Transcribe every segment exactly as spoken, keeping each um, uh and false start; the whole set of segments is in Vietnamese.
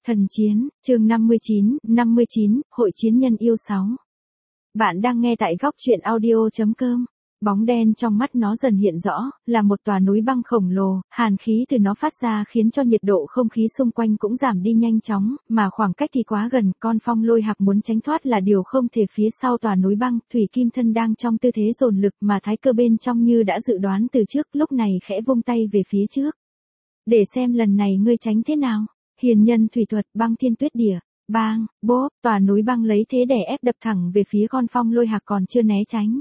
Thần chiến, chương năm mươi chín, năm mươi chín, Hội chiến nhân yêu sáu. Bạn đang nghe tại góc truyện audio chấm com. Bóng đen trong mắt nó dần hiện rõ, là một tòa núi băng khổng lồ, hàn khí từ nó phát ra khiến cho nhiệt độ không khí xung quanh cũng giảm đi nhanh chóng, mà khoảng cách thì quá gần, con phong lôi hạc muốn tránh thoát là điều không thể. Phía sau tòa núi băng, Thủy Kim Thân đang trong tư thế dồn lực mà Thái Cơ bên trong như đã dự đoán từ trước, lúc này khẽ vung tay về phía trước. Để xem lần này ngươi tránh thế nào. Hiền nhân thủy thuật, băng thiên tuyết địa. Bang, bốp, tòa núi băng lấy thế đè ép đập thẳng về phía con phong lôi hạc còn chưa né tránh.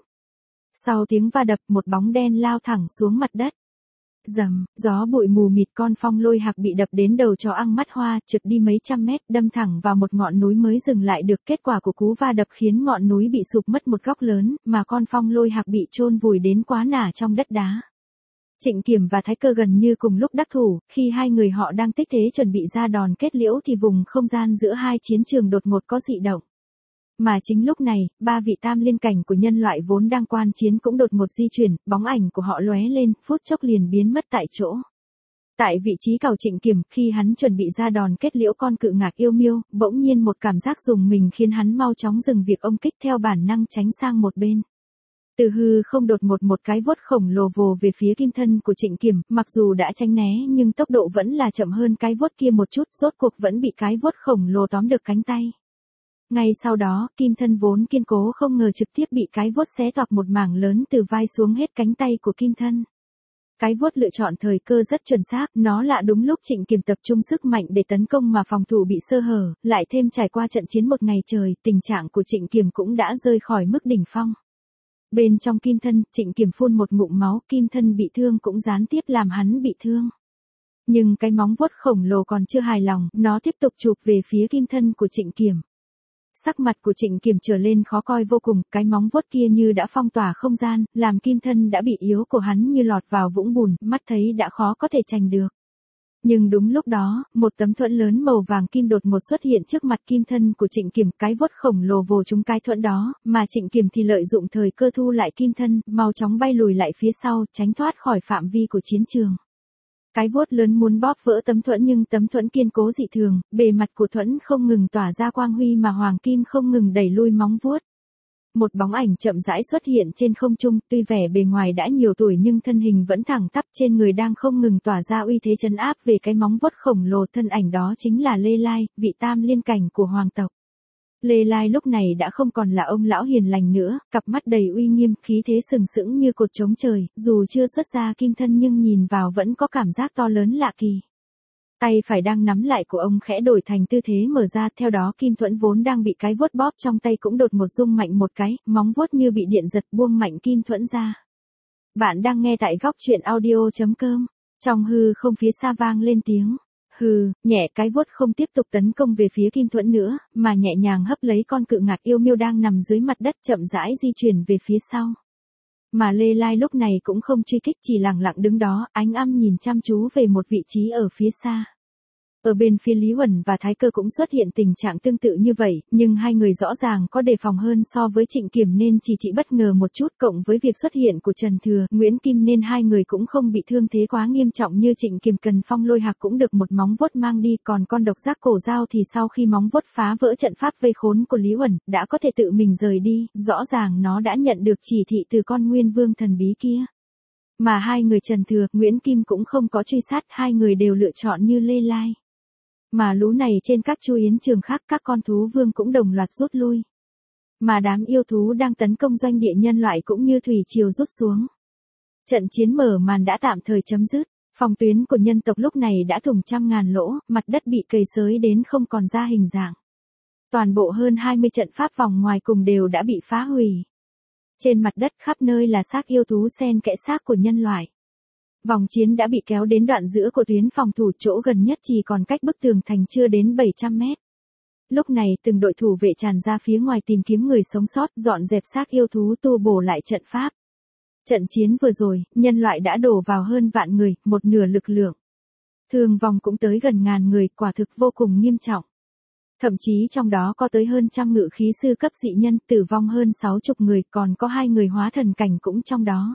Sau tiếng va đập, một bóng đen lao thẳng xuống mặt đất. Rầm, gió bụi mù mịt, con phong lôi hạc bị đập đến đầu chó ăn mắt hoa, trượt đi mấy trăm mét, đâm thẳng vào một ngọn núi mới dừng lại được. Kết quả của cú va đập khiến ngọn núi bị sụp mất một góc lớn, mà con phong lôi hạc bị chôn vùi đến quá nả trong đất đá. Trịnh Kiểm và Thái Cơ gần như cùng lúc đắc thủ, khi hai người họ đang tích thế chuẩn bị ra đòn kết liễu thì vùng không gian giữa hai chiến trường đột ngột có dị động. Mà chính lúc này, ba vị tam liên cảnh của nhân loại vốn đang quan chiến cũng đột ngột di chuyển, bóng ảnh của họ lóe lên, phút chốc liền biến mất tại chỗ. Tại vị trí cào Trịnh Kiểm, khi hắn chuẩn bị ra đòn kết liễu con cự ngạc yêu miêu, bỗng nhiên một cảm giác rùng mình khiến hắn mau chóng dừng việc ông kích, theo bản năng tránh sang một bên. Từ hư không đột ngột một cái vuốt khổng lồ vồ về phía kim thân của Trịnh Kiểm, mặc dù đã tránh né nhưng tốc độ vẫn là chậm hơn cái vuốt kia một chút, rốt cuộc vẫn bị cái vuốt khổng lồ tóm được cánh tay. Ngay sau đó, kim thân vốn kiên cố không ngờ trực tiếp bị cái vuốt xé toạc một mảng lớn từ vai xuống hết cánh tay của kim thân. Cái vuốt lựa chọn thời cơ rất chuẩn xác, nó lạ đúng lúc Trịnh Kiểm tập trung sức mạnh để tấn công mà phòng thủ bị sơ hở, lại thêm trải qua trận chiến một ngày trời, tình trạng của Trịnh Kiểm cũng đã rơi khỏi mức đỉnh phong. Bên trong kim thân, Trịnh Kiểm phun một ngụm máu, kim thân bị thương cũng gián tiếp làm hắn bị thương. Nhưng cái móng vuốt khổng lồ còn chưa hài lòng, nó tiếp tục chụp về phía kim thân của Trịnh Kiểm. Sắc mặt của Trịnh Kiểm trở lên khó coi vô cùng, cái móng vuốt kia như đã phong tỏa không gian, làm kim thân đã bị yếu của hắn như lọt vào vũng bùn, mắt thấy đã khó có thể tránh được. Nhưng đúng lúc đó, một tấm thuẫn lớn màu vàng kim đột ngột xuất hiện trước mặt kim thân của Trịnh Kiểm, cái vuốt khổng lồ vồ trúng cái thuẫn đó, mà Trịnh Kiểm thì lợi dụng thời cơ thu lại kim thân, mau chóng bay lùi lại phía sau, tránh thoát khỏi phạm vi của chiến trường. Cái vuốt lớn muốn bóp vỡ tấm thuẫn nhưng tấm thuẫn kiên cố dị thường, bề mặt của thuẫn không ngừng tỏa ra quang huy mà hoàng kim không ngừng đẩy lui móng vuốt. Một bóng ảnh chậm rãi xuất hiện trên không trung, tuy vẻ bề ngoài đã nhiều tuổi nhưng thân hình vẫn thẳng tắp, trên người đang không ngừng tỏa ra uy thế trấn áp về cái móng vuốt khổng lồ. Thân ảnh đó chính là Lê Lai, vị tam liên cảnh của hoàng tộc. Lê Lai lúc này đã không còn là ông lão hiền lành nữa, cặp mắt đầy uy nghiêm, khí thế sừng sững như cột trống trời, dù chưa xuất ra kim thân nhưng nhìn vào vẫn có cảm giác to lớn lạ kỳ. Tay phải đang nắm lại của ông khẽ đổi thành tư thế mở ra, theo đó kim thuẫn vốn đang bị cái vuốt bóp trong tay cũng đột ngột rung mạnh một cái, móng vuốt như bị điện giật buông mạnh kim thuẫn ra. Bạn đang nghe tại góc truyện audio chấm com. Trong hư không phía xa vang lên tiếng hừ, nhẹ, cái vuốt không tiếp tục tấn công về phía kim thuẫn nữa, mà nhẹ nhàng hấp lấy con cự ngạc yêu miêu đang nằm dưới mặt đất, chậm rãi di chuyển về phía sau. Mà Lê Lai lúc này cũng không truy kích, chỉ lặng lặng đứng đó, ánh âm nhìn chăm chú về một vị trí ở phía xa. Ở bên phía Lý Huẩn và Thái Cơ cũng xuất hiện tình trạng tương tự như vậy, nhưng hai người rõ ràng có đề phòng hơn so với Trịnh Kiểm nên chỉ chỉ bất ngờ một chút, cộng với việc xuất hiện của Trần Thừa, Nguyễn Kim nên hai người cũng không bị thương thế quá nghiêm trọng như Trịnh Kiểm. Cần phong lôi hạc cũng được một móng vuốt mang đi, còn con độc giác cổ dao thì sau khi móng vuốt phá vỡ trận pháp vây khốn của Lý Huẩn, đã có thể tự mình rời đi, rõ ràng nó đã nhận được chỉ thị từ con Nguyên Vương thần bí kia. Mà hai người Trần Thừa, Nguyễn Kim cũng không có truy sát, hai người đều lựa chọn như Lê Lai. Mà lú này trên các chu yến trường khác, các con thú vương cũng đồng loạt rút lui. Mà đám yêu thú đang tấn công doanh địa nhân loại cũng như thủy triều rút xuống. Trận chiến mở màn đã tạm thời chấm dứt, phòng tuyến của nhân tộc lúc này đã thủng trăm ngàn lỗ, mặt đất bị cày xới đến không còn ra hình dạng. Toàn bộ hơn hai mươi trận pháp vòng ngoài cùng đều đã bị phá hủy. Trên mặt đất khắp nơi là xác yêu thú xen kẽ xác của nhân loại. Vòng chiến đã bị kéo đến đoạn giữa của tuyến phòng thủ, chỗ gần nhất chỉ còn cách bức tường thành chưa đến bảy trăm mét. Lúc này từng đội thủ vệ tràn ra phía ngoài tìm kiếm người sống sót, dọn dẹp xác yêu thú, tu bổ lại trận pháp. Trận chiến vừa rồi, nhân loại đã đổ vào hơn vạn người, một nửa lực lượng. Thương vong cũng tới gần ngàn người, quả thực vô cùng nghiêm trọng. Thậm chí trong đó có tới hơn trăm ngự khí sư cấp dị nhân, tử vong hơn sáu chục người, còn có hai người hóa thần cảnh cũng trong đó.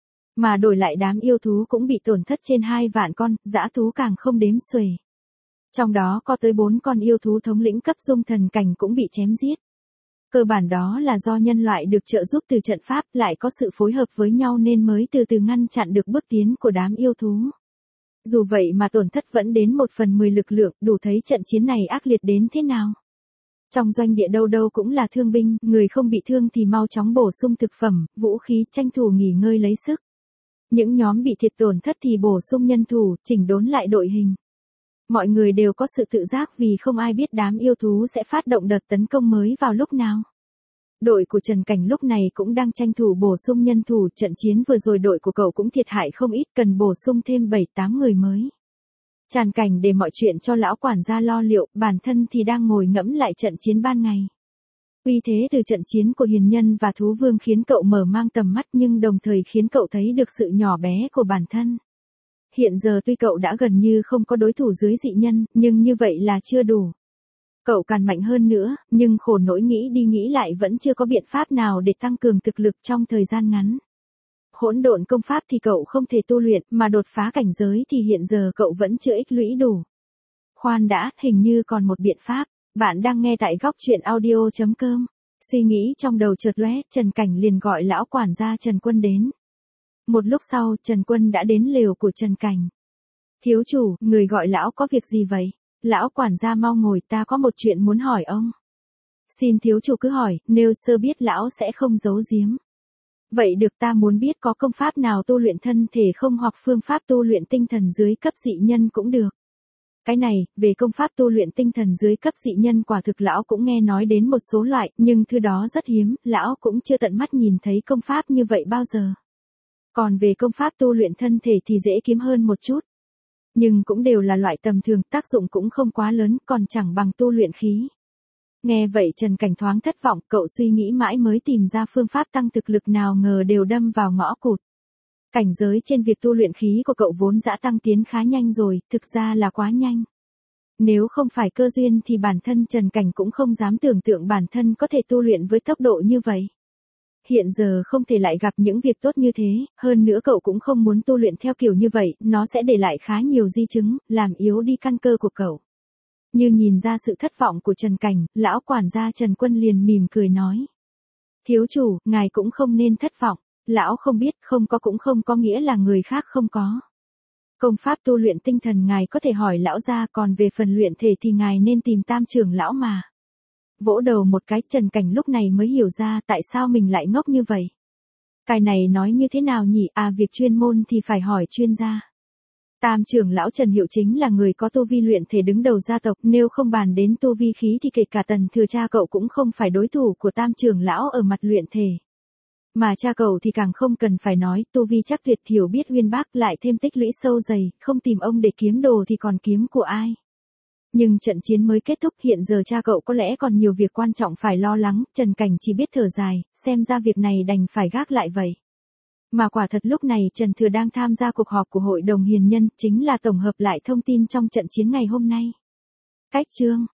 Mà đổi lại đám yêu thú cũng bị tổn thất trên hai vạn con, dã thú càng không đếm xuể. Trong đó có tới bốn con yêu thú thống lĩnh cấp dung thần cảnh cũng bị chém giết. Cơ bản đó là do nhân loại được trợ giúp từ trận pháp lại có sự phối hợp với nhau nên mới từ từ ngăn chặn được bước tiến của đám yêu thú. Dù vậy mà tổn thất vẫn đến một phần mười lực lượng, đủ thấy trận chiến này ác liệt đến thế nào. Trong doanh địa đâu đâu cũng là thương binh, người không bị thương thì mau chóng bổ sung thực phẩm, vũ khí, tranh thủ nghỉ ngơi lấy sức. Những nhóm bị thiệt tổn thất thì bổ sung nhân thủ, chỉnh đốn lại đội hình. Mọi người đều có sự tự giác vì không ai biết đám yêu thú sẽ phát động đợt tấn công mới vào lúc nào. Đội của Trần Cảnh lúc này cũng đang tranh thủ bổ sung nhân thủ, trận chiến vừa rồi đội của cậu cũng thiệt hại không ít, cần bổ sung thêm bảy tám người mới. Tràn Cảnh để mọi chuyện cho lão quản gia lo liệu, bản thân thì đang ngồi ngẫm lại trận chiến ban ngày. Uy thế từ trận chiến của hiền nhân và thú vương khiến cậu mở mang tầm mắt nhưng đồng thời khiến cậu thấy được sự nhỏ bé của bản thân. Hiện giờ tuy cậu đã gần như không có đối thủ dưới dị nhân, nhưng như vậy là chưa đủ. Cậu càng mạnh hơn nữa, nhưng khổ nỗi nghĩ đi nghĩ lại vẫn chưa có biện pháp nào để tăng cường thực lực trong thời gian ngắn. Hỗn độn công pháp thì cậu không thể tu luyện, mà đột phá cảnh giới thì hiện giờ cậu vẫn chưa ích lũy đủ. Khoan đã, hình như còn một biện pháp. Bạn đang nghe tại góc truyện audio chấm com. Suy nghĩ trong đầu chợt lóe, Trần Cảnh liền gọi lão quản gia Trần Quân đến. Một lúc sau, Trần Quân đã đến lều của Trần Cảnh. Thiếu chủ, người gọi lão có việc gì vậy? Lão quản gia mau ngồi, ta có một chuyện muốn hỏi ông. Xin thiếu chủ cứ hỏi, nếu sơ biết lão sẽ không giấu giếm. Vậy được, ta muốn biết có công pháp nào tu luyện thân thể không hoặc phương pháp tu luyện tinh thần dưới cấp dị nhân cũng được. Cái này, về công pháp tu luyện tinh thần dưới cấp dị nhân quả thực lão cũng nghe nói đến một số loại, nhưng thứ đó rất hiếm, lão cũng chưa tận mắt nhìn thấy công pháp như vậy bao giờ. Còn về công pháp tu luyện thân thể thì dễ kiếm hơn một chút. Nhưng cũng đều là loại tầm thường, tác dụng cũng không quá lớn, còn chẳng bằng tu luyện khí. Nghe vậy Trần Cảnh thoáng thất vọng, cậu suy nghĩ mãi mới tìm ra phương pháp tăng thực lực nào ngờ đều đâm vào ngõ cụt. Cảnh giới trên việc tu luyện khí của cậu vốn đã tăng tiến khá nhanh rồi, thực ra là quá nhanh. Nếu không phải cơ duyên thì bản thân Trần Cảnh cũng không dám tưởng tượng bản thân có thể tu luyện với tốc độ như vậy. Hiện giờ không thể lại gặp những việc tốt như thế, hơn nữa cậu cũng không muốn tu luyện theo kiểu như vậy, nó sẽ để lại khá nhiều di chứng, làm yếu đi căn cơ của cậu. Như nhìn ra sự thất vọng của Trần Cảnh, lão quản gia Trần Quân liền mỉm cười nói. Thiếu chủ, ngài cũng không nên thất vọng, lão không biết, không có cũng không có nghĩa là người khác không có. Công pháp tu luyện tinh thần ngài có thể hỏi lão ra, còn về phần luyện thể thì ngài nên tìm tam trưởng lão mà. Vỗ đầu một cái, Trần Cảnh lúc này mới hiểu ra tại sao mình lại ngốc như vậy. Cái này nói như thế nào nhỉ, à việc chuyên môn thì phải hỏi chuyên gia. Tam trưởng lão Trần Hiệu chính là người có tu vi luyện thể đứng đầu gia tộc, nếu không bàn đến tu vi khí thì kể cả Tần Thừa cha cậu cũng không phải đối thủ của tam trưởng lão ở mặt luyện thể. Mà cha cậu thì càng không cần phải nói, tu vi chắc tuyệt, hiểu biết uyên bác, lại thêm tích lũy sâu dày, không tìm ông để kiếm đồ thì còn kiếm của ai. Nhưng trận chiến mới kết thúc, hiện giờ cha cậu có lẽ còn nhiều việc quan trọng phải lo lắng, Trần Cảnh chỉ biết thở dài, xem ra việc này đành phải gác lại vậy. Mà quả thật lúc này Trần Thừa đang tham gia cuộc họp của Hội đồng Hiền Nhân, chính là tổng hợp lại thông tin trong trận chiến ngày hôm nay. Cách chương